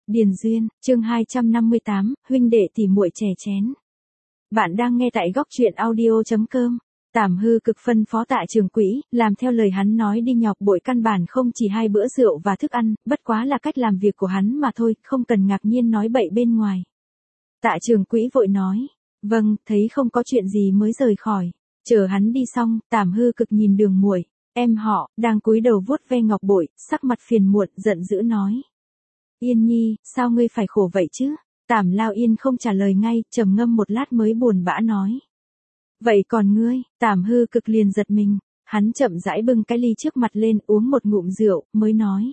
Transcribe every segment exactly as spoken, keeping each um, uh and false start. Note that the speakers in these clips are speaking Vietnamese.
Điền Duyên, chương hai trăm năm mươi tám, huynh đệ tỉ muội chè chén. Bạn đang nghe tại góc truyện audio chấm com. Tảm Hư Cực phân phó Tạ Trường Quỹ, làm theo lời hắn nói đi, nhọc bội căn bản không chỉ hai bữa rượu và thức ăn, bất quá là cách làm việc của hắn mà thôi, không cần ngạc nhiên nói bậy bên ngoài. Tạ Trường Quỹ vội nói, vâng, thấy không có chuyện gì mới rời khỏi. Chờ hắn đi xong, Tảm Hư Cực nhìn Đường muội, em họ, đang cúi đầu vuốt ve ngọc bội, sắc mặt phiền muộn, giận dữ nói. Yên Nhi, sao ngươi phải khổ vậy chứ? Tảm Lao Yên không trả lời ngay, trầm ngâm một lát mới buồn bã nói. Vậy còn ngươi? Tảm Hư Cực liền giật mình, hắn chậm rãi bưng cái ly trước mặt lên, uống một ngụm rượu, mới nói.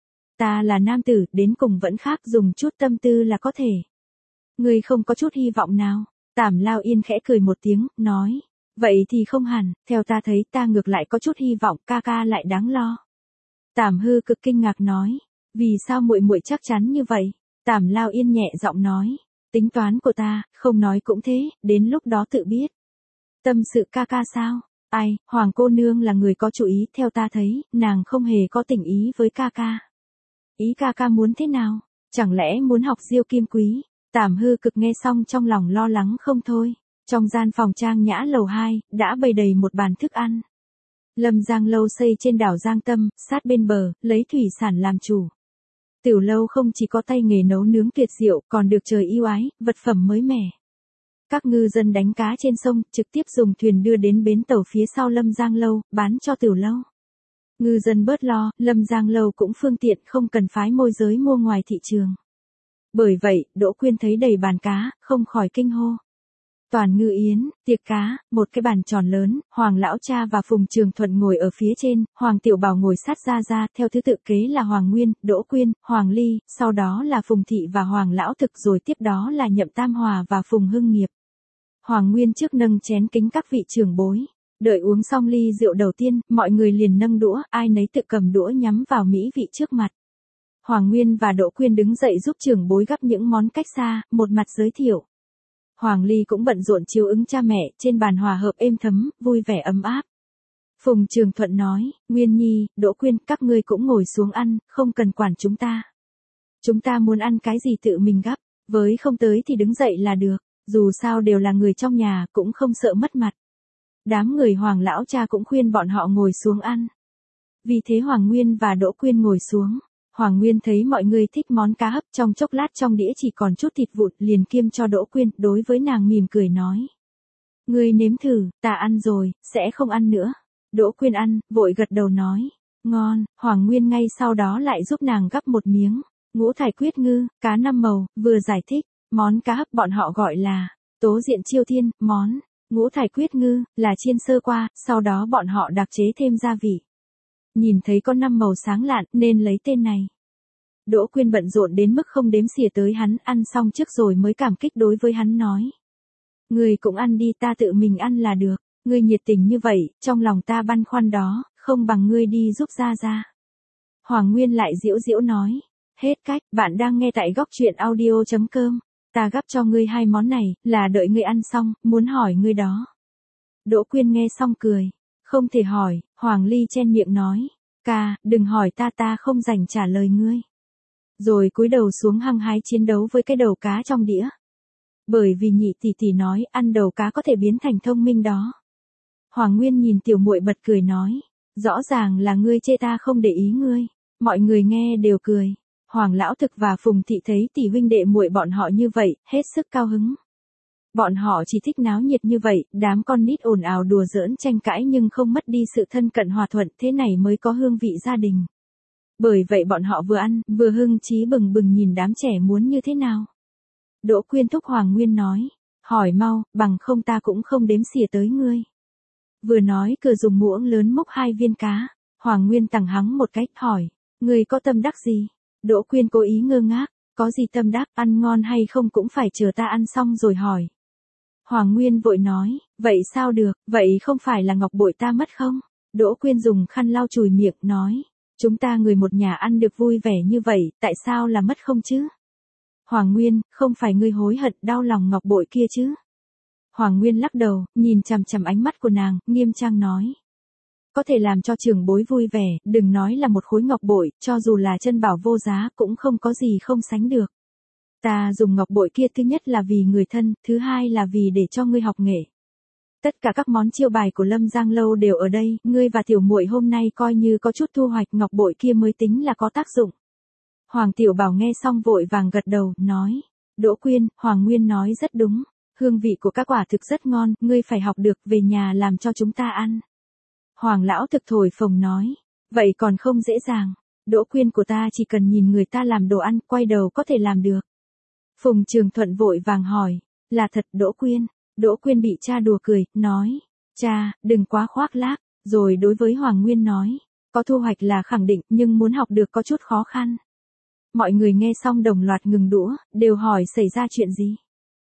Ta là nam tử, đến cùng vẫn khác, dùng chút tâm tư là có thể. Ngươi không có chút hy vọng nào? Tảm Lao Yên khẽ cười một tiếng, nói. Vậy thì không hẳn, theo ta thấy ta ngược lại có chút hy vọng, ca ca lại đáng lo. Tảm Hư Cực kinh ngạc nói. Vì sao muội muội chắc chắn như vậy? Tảm Lao Yên nhẹ giọng nói, tính toán của ta, không nói cũng thế, đến lúc đó tự biết. Tâm sự ca ca sao? Ai, Hoàng cô nương là người có chủ ý, theo ta thấy, nàng không hề có tình ý với ca ca. Ý ca ca muốn thế nào? Chẳng lẽ muốn học Diêu Kim Quý? Tảm Hư Cực nghe xong trong lòng lo lắng không thôi. Trong gian phòng trang nhã lầu hai, đã bày đầy một bàn thức ăn. Lâm Giang lâu xây trên đảo Giang Tâm, sát bên bờ, lấy thủy sản làm chủ. Tiểu lâu không chỉ có tay nghề nấu nướng tuyệt diệu, còn được trời yêu ái, vật phẩm mới mẻ. Các ngư dân đánh cá trên sông, trực tiếp dùng thuyền đưa đến bến tàu phía sau Lâm Giang lâu, bán cho tiểu lâu. Ngư dân bớt lo, Lâm Giang lâu cũng phương tiện, không cần phái môi giới mua ngoài thị trường. Bởi vậy, Đỗ Quyên thấy đầy bàn cá, không khỏi kinh hô. Toàn ngư yến, tiệc cá, một cái bàn tròn lớn, Hoàng lão cha và Phùng Trường Thuận ngồi ở phía trên, Hoàng Tiểu Bảo ngồi sát ra ra, theo thứ tự kế là Hoàng Nguyên, Đỗ Quyên, Hoàng Ly, sau đó là Phùng Thị và Hoàng lão thực, rồi tiếp đó là Nhậm Tam Hòa và Phùng Hưng Nghiệp. Hoàng Nguyên trước nâng chén kính các vị trưởng bối, đợi uống xong ly rượu đầu tiên, mọi người liền nâng đũa, ai nấy tự cầm đũa nhắm vào mỹ vị trước mặt. Hoàng Nguyên và Đỗ Quyên đứng dậy giúp trưởng bối gắp những món cách xa, một mặt giới thiệu. Hoàng Ly cũng bận rộn chiếu ứng cha mẹ, trên bàn hòa hợp êm thấm, vui vẻ ấm áp. Phùng Trường Thuận nói, Nguyên Nhi, Đỗ Quyên, các ngươi cũng ngồi xuống ăn, không cần quản chúng ta. Chúng ta muốn ăn cái gì tự mình gắp, với không tới thì đứng dậy là được, dù sao đều là người trong nhà, cũng không sợ mất mặt. Đám người Hoàng lão cha cũng khuyên bọn họ ngồi xuống ăn. Vì thế Hoàng Nguyên và Đỗ Quyên ngồi xuống. Hoàng Nguyên thấy mọi người thích món cá hấp, trong chốc lát trong đĩa chỉ còn chút thịt vụn, liền kiêm cho Đỗ Quyên, đối với nàng mỉm cười nói. Ngươi nếm thử, ta ăn rồi, sẽ không ăn nữa. Đỗ Quyên ăn, vội gật đầu nói. Ngon, Hoàng Nguyên ngay sau đó lại giúp nàng gắp một miếng. Ngũ thải quyết ngư, cá năm màu, vừa giải thích, món cá hấp bọn họ gọi là tố diện chiêu thiên, món ngũ thải quyết ngư, là chiên sơ qua, sau đó bọn họ đặc chế thêm gia vị. Nhìn thấy có năm màu sáng lạn, nên lấy tên này. Đỗ Quyên bận rộn đến mức không đếm xỉa tới hắn, ăn xong trước rồi mới cảm kích đối với hắn nói. Ngươi cũng ăn đi, ta tự mình ăn là được, ngươi nhiệt tình như vậy, trong lòng ta băn khoăn đó, không bằng ngươi đi giúp Gia Gia. Hoàng Nguyên lại giễu giễu nói. Hết cách, bạn đang nghe tại góc truyện audio chấm com. Ta gắp cho ngươi hai món này, là đợi ngươi ăn xong, muốn hỏi ngươi đó. Đỗ Quyên nghe xong cười. Không thể hỏi, Hoàng Ly chen miệng nói. Ca, đừng hỏi ta, ta không rảnh trả lời ngươi. Rồi cúi đầu xuống hăng hái chiến đấu với cái đầu cá trong đĩa. Bởi vì nhị tỷ tỷ nói, ăn đầu cá có thể biến thành thông minh đó. Hoàng Nguyên nhìn tiểu muội bật cười nói. Rõ ràng là ngươi chê ta không để ý ngươi. Mọi người nghe đều cười. Hoàng lão thực và Phùng Thị thấy tỷ huynh đệ muội bọn họ như vậy, hết sức cao hứng. Bọn họ chỉ thích náo nhiệt như vậy, đám con nít ồn ào đùa giỡn tranh cãi nhưng không mất đi sự thân cận hòa thuận, thế này mới có hương vị gia đình. Bởi vậy bọn họ vừa ăn, vừa hưng trí bừng bừng nhìn đám trẻ muốn như thế nào. Đỗ Quyên thúc Hoàng Nguyên nói, hỏi mau, bằng không ta cũng không đếm xỉa tới ngươi. Vừa nói cửa dùng muỗng lớn múc hai viên cá, Hoàng Nguyên tằng hắng một cách, hỏi, ngươi có tâm đắc gì? Đỗ Quyên cố ý ngơ ngác, có gì tâm đắc, ăn ngon hay không cũng phải chờ ta ăn xong rồi hỏi. Hoàng Nguyên vội nói, vậy sao được, vậy không phải là ngọc bội ta mất không? Đỗ Quyên dùng khăn lau chùi miệng, nói, chúng ta người một nhà ăn được vui vẻ như vậy, tại sao là mất không chứ? Hoàng Nguyên, không phải ngươi hối hận đau lòng ngọc bội kia chứ? Hoàng Nguyên lắc đầu, nhìn chằm chằm ánh mắt của nàng, nghiêm trang nói. có thể làm cho trưởng bối vui vẻ, đừng nói là một khối ngọc bội, cho dù là chân bảo vô giá cũng không có gì không sánh được. Ta dùng ngọc bội kia thứ nhất là vì người thân, thứ hai là vì để cho ngươi học nghệ. Tất cả các món chiêu bài của Lâm Giang Lâu đều ở đây, ngươi và tiểu muội hôm nay coi như có chút thu hoạch, ngọc bội kia mới tính là có tác dụng. Hoàng Tiểu Bảo nghe xong vội vàng gật đầu, nói, Đỗ Quyên, Hoàng Nguyên nói rất đúng, hương vị của các quả thực rất ngon, ngươi phải học được, về nhà làm cho chúng ta ăn. Hoàng Lão thực thổi phồng nói, vậy còn không dễ dàng, Đỗ Quyên của ta chỉ cần nhìn người ta làm đồ ăn, quay đầu có thể làm được. Phùng Trường Thuận vội vàng hỏi, là thật Đỗ Quyên? Đỗ Quyên bị cha đùa cười, nói, cha, đừng quá khoác lác, rồi đối với Hoàng Nguyên nói, có thu hoạch là khẳng định, nhưng muốn học được có chút khó khăn. Mọi người nghe xong đồng loạt ngừng đũa, đều hỏi xảy ra chuyện gì.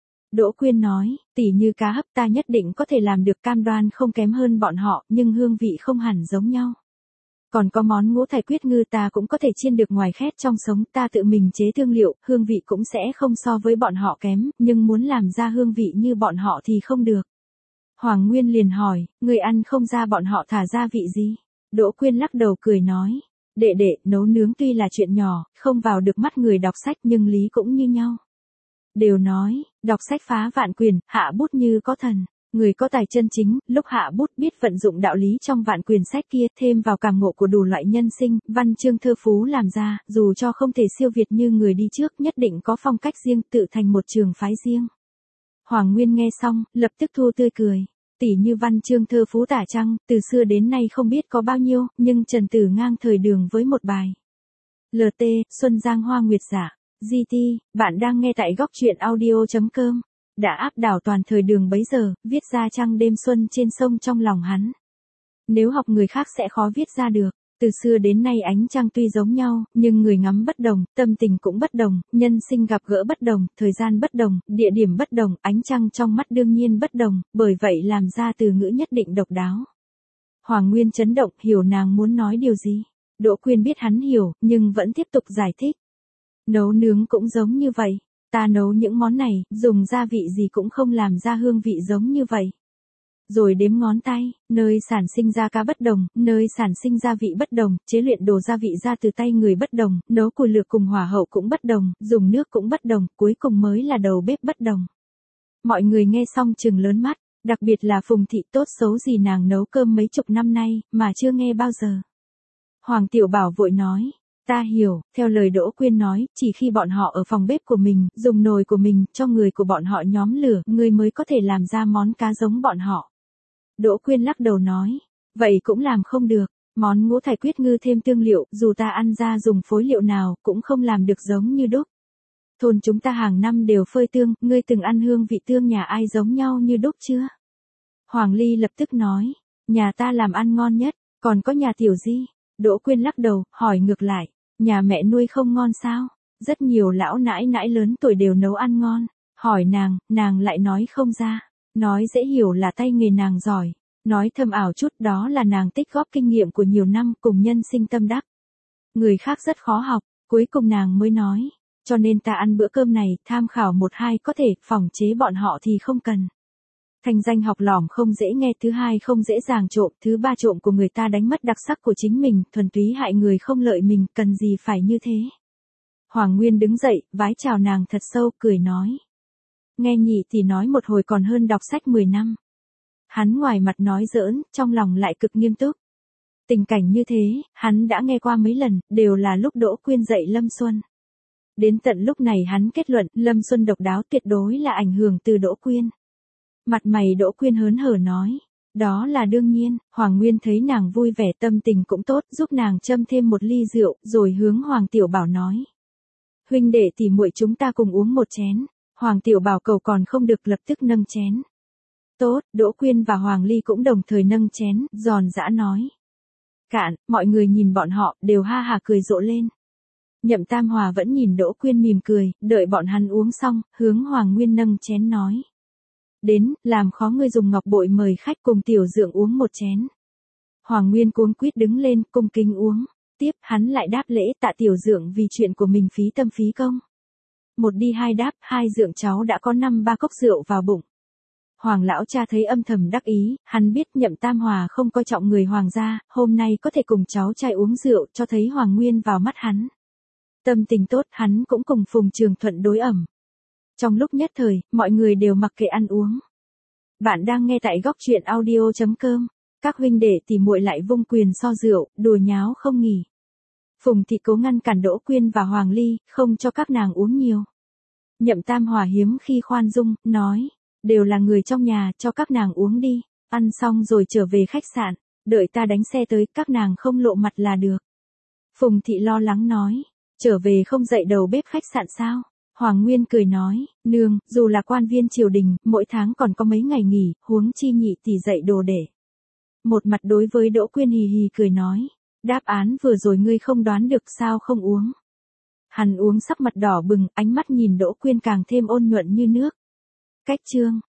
Đỗ Quyên nói, tỉ như cá hấp ta nhất định có thể làm được, cam đoan không kém hơn bọn họ, nhưng hương vị không hẳn giống nhau. Còn có món ngũ thải quyết ngư ta cũng có thể chiên được ngoài khét trong sống, ta tự mình chế thương liệu, hương vị cũng sẽ không so với bọn họ kém, nhưng muốn làm ra hương vị như bọn họ thì không được. Hoàng Nguyên liền hỏi, người ăn không ra bọn họ thả gia vị gì? Đỗ Quyên lắc đầu cười nói, đệ đệ, nấu nướng tuy là chuyện nhỏ, không vào được mắt người đọc sách nhưng lý cũng như nhau. Đều nói, đọc sách phá vạn quyền, hạ bút như có thần. Người có tài chân chính, lúc hạ bút biết vận dụng đạo lý trong vạn quyền sách kia, thêm vào cảm ngộ của đủ loại nhân sinh, văn chương thơ phú làm ra, dù cho không thể siêu việt như người đi trước, nhất định có phong cách riêng, tự thành một trường phái riêng. Hoàng Nguyên nghe xong, lập tức thu tươi cười. Tỷ như văn chương thơ phú tả trăng, từ xưa đến nay không biết có bao nhiêu, nhưng Trần Tử ngang thời đường với một bài. lờ tê, Xuân Giang Hoa Nguyệt Giả, giê tê, bạn đang nghe tại góc truyện audio chấm com. Đã áp đảo toàn thời đường bấy giờ, viết ra trăng đêm xuân trên sông trong lòng hắn. Nếu học người khác sẽ khó viết ra được. Từ xưa đến nay ánh trăng tuy giống nhau, nhưng người ngắm bất đồng, tâm tình cũng bất đồng, nhân sinh gặp gỡ bất đồng, thời gian bất đồng, địa điểm bất đồng, ánh trăng trong mắt đương nhiên bất đồng, bởi vậy làm ra từ ngữ nhất định độc đáo. Hoàng Nguyên chấn động, hiểu nàng muốn nói điều gì. Đỗ Quyên biết hắn hiểu, nhưng vẫn tiếp tục giải thích. Nấu nướng cũng giống như vậy. Ta nấu những món này, dùng gia vị gì cũng không làm ra hương vị giống như vậy. Rồi đếm ngón tay, nơi sản sinh ra cá bất đồng, nơi sản sinh gia vị bất đồng, chế luyện đồ gia vị ra từ tay người bất đồng, nấu củi lửa cùng hỏa hậu cũng bất đồng, dùng nước cũng bất đồng, cuối cùng mới là đầu bếp bất đồng. Mọi người nghe xong trừng lớn mắt, đặc biệt là Phùng Thị, tốt xấu gì nàng nấu cơm mấy chục năm nay, mà chưa nghe bao giờ. Hoàng Tiểu Bảo vội nói. Ta hiểu, theo lời Đỗ Quyên nói, chỉ khi bọn họ ở phòng bếp của mình, dùng nồi của mình, cho người của bọn họ nhóm lửa, người mới có thể làm ra món cá giống bọn họ. Đỗ Quyên lắc đầu nói, vậy cũng làm không được, món ngũ thải quyết ngư thêm tương liệu, dù ta ăn ra dùng phối liệu nào, cũng không làm được giống như đúc. Thôn chúng ta hàng năm đều phơi tương, ngươi từng ăn hương vị tương nhà ai giống nhau như đúc chưa? Hoàng Ly lập tức nói, nhà ta làm ăn ngon nhất, còn có nhà Tiểu Di. Đỗ Quyên lắc đầu, hỏi ngược lại, nhà mẹ nuôi không ngon sao? Rất nhiều lão nãi nãi lớn tuổi đều nấu ăn ngon. Hỏi nàng, nàng lại nói không ra. Nói dễ hiểu là tay nghề nàng giỏi. Nói thâm ảo chút đó là nàng tích góp kinh nghiệm của nhiều năm cùng nhân sinh tâm đắc. Người khác rất khó học, cuối cùng nàng mới nói. Cho nên ta ăn bữa cơm này, tham khảo một hai có thể, phỏng chế bọn họ thì không cần. Thành danh học lỏm không dễ nghe, thứ hai không dễ dàng trộm, thứ ba trộm của người ta đánh mất đặc sắc của chính mình, thuần túy hại người không lợi mình, cần gì phải như thế. Hoàng Nguyên đứng dậy, vái chào nàng thật sâu, cười nói. Nghe nhị thì nói một hồi còn hơn đọc sách mười năm. Hắn ngoài mặt nói giỡn, trong lòng lại cực nghiêm túc. Tình cảnh như thế, hắn đã nghe qua mấy lần, đều là lúc Đỗ Quyên dạy Lâm Xuân. Đến tận lúc này hắn kết luận, Lâm Xuân độc đáo tuyệt đối là ảnh hưởng từ Đỗ Quyên. Mặt mày Đỗ Quyên hớn hở nói, đó là đương nhiên. Hoàng Nguyên thấy nàng vui vẻ, tâm tình cũng tốt, giúp nàng châm thêm một ly rượu, rồi hướng Hoàng Tiểu Bảo nói. Huynh đệ tỷ muội chúng ta cùng uống một chén. Hoàng Tiểu Bảo cầu còn không được, lập tức nâng chén. Tốt, Đỗ Quyên và Hoàng Ly cũng đồng thời nâng chén, giòn giã nói. Cạn, mọi người nhìn bọn họ, đều ha hà cười rộ lên. Nhậm Tam Hòa vẫn nhìn Đỗ Quyên mỉm cười, đợi bọn hắn uống xong, hướng Hoàng Nguyên nâng chén nói. Đến, làm khó ngươi dùng ngọc bội mời khách cùng tiểu dượng uống một chén. Hoàng Nguyên cuống quýt đứng lên, cung kính uống. Tiếp, hắn lại đáp lễ tạ tiểu dượng vì chuyện của mình phí tâm phí công. Một đi hai đáp, hai dượng cháu đã có năm ba cốc rượu vào bụng. Hoàng lão cha thấy âm thầm đắc ý, hắn biết Nhậm Tam Hòa không coi trọng người hoàng gia, hôm nay có thể cùng cháu trai uống rượu cho thấy Hoàng Nguyên vào mắt hắn. Tâm tình tốt, hắn cũng cùng Phùng Trường Thuận đối ẩm. Trong lúc nhất thời, mọi người đều mặc kệ ăn uống. Bạn đang nghe tại góc truyện audio chấm com. Các huynh đệ tỉ muội lại vung quyền so rượu, đùa nháo không nghỉ. Phùng thị cố ngăn cản Đỗ Quyên và Hoàng Ly, không cho các nàng uống nhiều. Nhậm Tam Hòa hiếm khi khoan dung, nói, đều là người trong nhà, cho các nàng uống đi, ăn xong rồi trở về khách sạn, đợi ta đánh xe tới, các nàng không lộ mặt là được. Phùng thị lo lắng nói, trở về không dậy đầu bếp khách sạn sao? Hoàng Nguyên cười nói, nương, dù là quan viên triều đình, mỗi tháng còn có mấy ngày nghỉ, huống chi nhị tỷ dậy đồ để. Một mặt đối với Đỗ Quyên hì hì cười nói, đáp án vừa rồi ngươi không đoán được sao không uống. Hắn uống sắc mặt đỏ bừng, ánh mắt nhìn Đỗ Quyên càng thêm ôn nhuận như nước. Cách chương